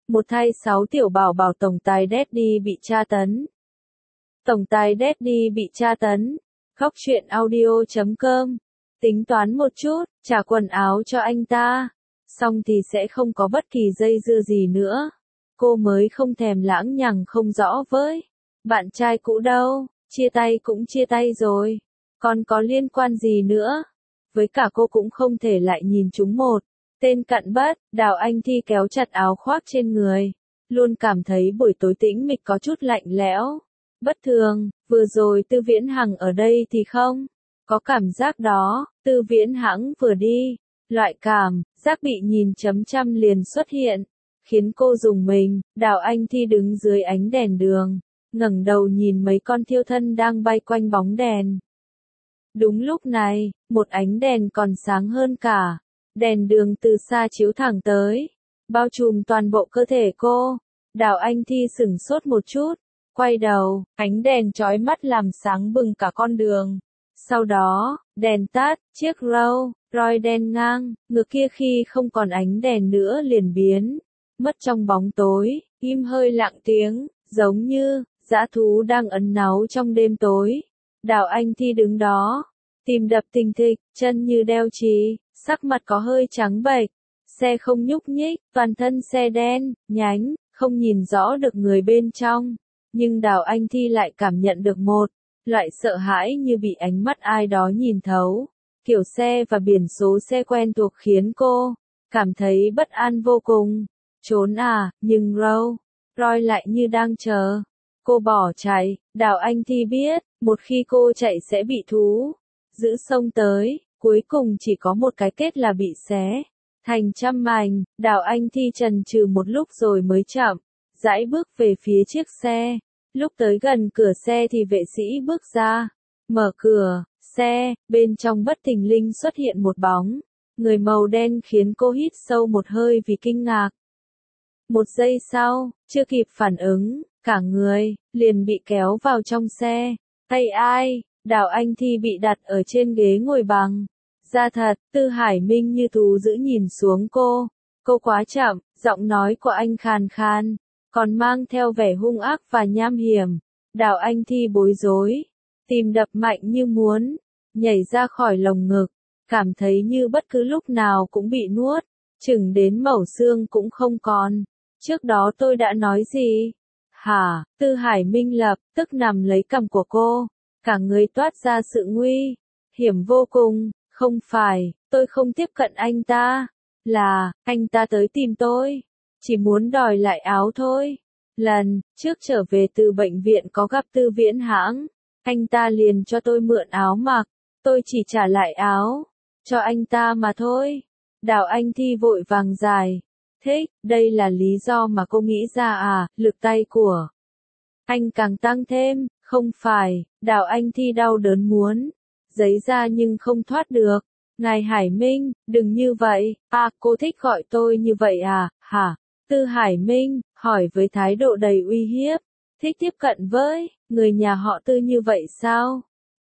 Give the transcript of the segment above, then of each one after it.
Một thay 6 tiểu bảo bảo tổng tài Daddy bị tra tấn. Tổng tài Daddy bị tra tấn. Khóc chuyện audio.com. Tính toán một chút, trả quần áo cho anh ta. Xong thì sẽ không có bất kỳ dây dưa gì nữa. Cô mới không thèm lãng nhằng không rõ với. Bạn trai cũ đâu, chia tay cũng chia tay rồi. Còn có liên quan gì nữa? Với cả cô cũng không thể lại nhìn chúng một tên cặn bã. Đào Anh Thi kéo chặt áo khoác trên người. Luôn cảm thấy buổi tối tĩnh mịch có chút lạnh lẽo. Bất thường, vừa rồi Tư Viễn Hằng ở đây thì không có cảm giác đó. Tư Viễn Hằng vừa đi, loại cảm giác bị nhìn chấm trăm liền xuất hiện, khiến cô rùng mình. Đào Anh Thi đứng dưới ánh đèn đường, ngẩng đầu nhìn mấy con thiêu thân đang bay quanh bóng đèn. Đúng lúc này, một ánh đèn còn sáng hơn cả. Đèn đường từ xa chiếu thẳng tới, bao trùm toàn bộ cơ thể cô. Đào Anh Thi sửng sốt một chút, quay đầu, ánh đèn chói mắt làm sáng bừng cả con đường. Sau đó, đèn tắt, chiếc Rolls Royce đen ngang, ngược kia khi không còn ánh đèn nữa liền biến mất trong bóng tối, im hơi lặng tiếng, giống như dã thú đang ẩn náu trong đêm tối. Đào Anh Thi đứng đó, tim đập thình thịch, chân như đeo chì, sắc mặt có hơi trắng bệch. Xe không nhúc nhích, toàn thân xe đen nhánh, không nhìn rõ được người bên trong. Nhưng Đào Anh Thi lại cảm nhận được một loại sợ hãi như bị ánh mắt ai đó nhìn thấu. Kiểu xe và biển số xe quen thuộc khiến cô cảm thấy bất an vô cùng. Trốn à, nhưng Rolls Royce lại như đang chờ cô bỏ chạy. Đào Anh Thi biết, một khi cô chạy sẽ bị thú dữ xông tới, cuối cùng chỉ có một cái kết là bị xé thành trăm mảnh. Đào Anh Thi chần chừ một lúc rồi mới chậm rãi bước về phía chiếc xe. Lúc tới gần cửa xe thì vệ sĩ bước ra, mở cửa xe, bên trong bất thình lình xuất hiện một bóng người màu đen khiến cô hít sâu một hơi vì kinh ngạc. Một giây sau, chưa kịp phản ứng, cả người liền bị kéo vào trong xe. Tay ai? Đào Anh Thi bị đặt ở trên ghế ngồi bằng da thật. Tư Hải Minh như thú dữ nhìn xuống cô. Cô quá chậm, giọng nói của anh khàn khàn, còn mang theo vẻ hung ác và nham hiểm. Đào Anh Thi bối rối, tim đập mạnh như muốn nhảy ra khỏi lồng ngực, cảm thấy như bất cứ lúc nào cũng bị nuốt chửng đến mẩu xương cũng không còn. Trước đó tôi đã nói gì? Hả? Tư Hải Minh lập tức nằm lấy cằm của cô, cả người toát ra sự nguy hiểm vô cùng. Không phải, tôi không tiếp cận anh ta, là anh ta tới tìm tôi, chỉ muốn đòi lại áo thôi. Lần trước trở về từ bệnh viện có gặp Tư Viễn Hãng, anh ta liền cho tôi mượn áo mặc, tôi chỉ trả lại áo cho anh ta mà thôi. Đào Anh Thi vội vàng giải thích, đây là lý do mà cô nghĩ ra à? Lực tay của anh càng tăng thêm. Không phải. Đào Anh Thi đau đớn muốn giấy ra nhưng không thoát được. Ngài Hải Minh, đừng như vậy. À, cô thích gọi tôi như vậy à? Hả? Tư Hải Minh hỏi với thái độ đầy uy hiếp. Thích tiếp cận với người nhà họ Tư như vậy sao?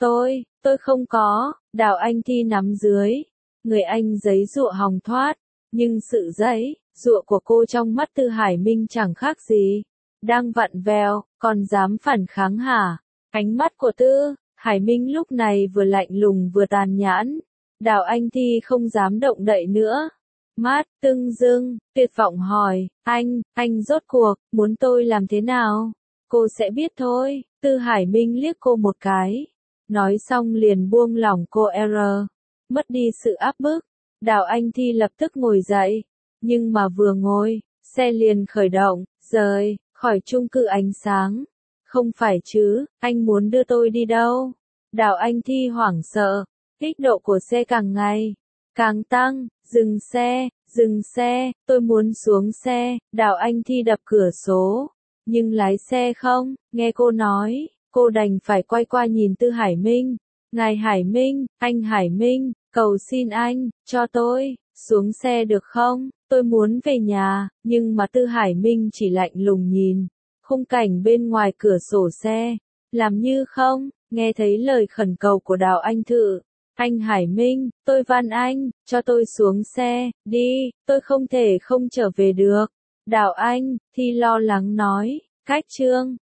Tôi không có. Đào Anh Thi nắm dưới người anh giấy giụa hòng thoát, nhưng sự giấy giụa của cô trong mắt Tư Hải Minh chẳng khác gì đang vặn vẹo, còn dám phản kháng hả? Ánh mắt của Tư Hải Minh lúc này vừa lạnh lùng vừa tàn nhẫn. Đào Anh Thi không dám động đậy nữa. Mắt tưng dưng, tuyệt vọng hỏi, anh rốt cuộc muốn tôi làm thế nào? Cô sẽ biết thôi. Tư Hải Minh liếc cô một cái, nói xong liền buông lỏng cô mất đi sự áp bức. Đào Anh Thi lập tức ngồi dậy, nhưng mà vừa ngồi, xe liền khởi động, rời khỏi chung cư ánh sáng. Không phải chứ, anh muốn đưa tôi đi đâu? Đào Anh Thi hoảng sợ, kích độ của xe càng ngày càng tăng. Dừng xe, tôi muốn xuống xe. Đào Anh Thi đập cửa sổ, nhưng lái xe không nghe cô nói. Cô đành phải quay qua nhìn Tư Hải Minh. Ngài Hải Minh, anh Hải Minh, cầu xin anh, cho tôi xuống xe được không? Tôi muốn về nhà. Nhưng mà Tư Hải Minh chỉ lạnh lùng nhìn khung cảnh bên ngoài cửa sổ xe, làm như không nghe thấy lời khẩn cầu của Đào Anh Thự. Anh Hải Minh, tôi van anh, cho tôi xuống xe, đi, tôi không thể không trở về được. Đào Anh, Thi lo lắng nói, cách chương.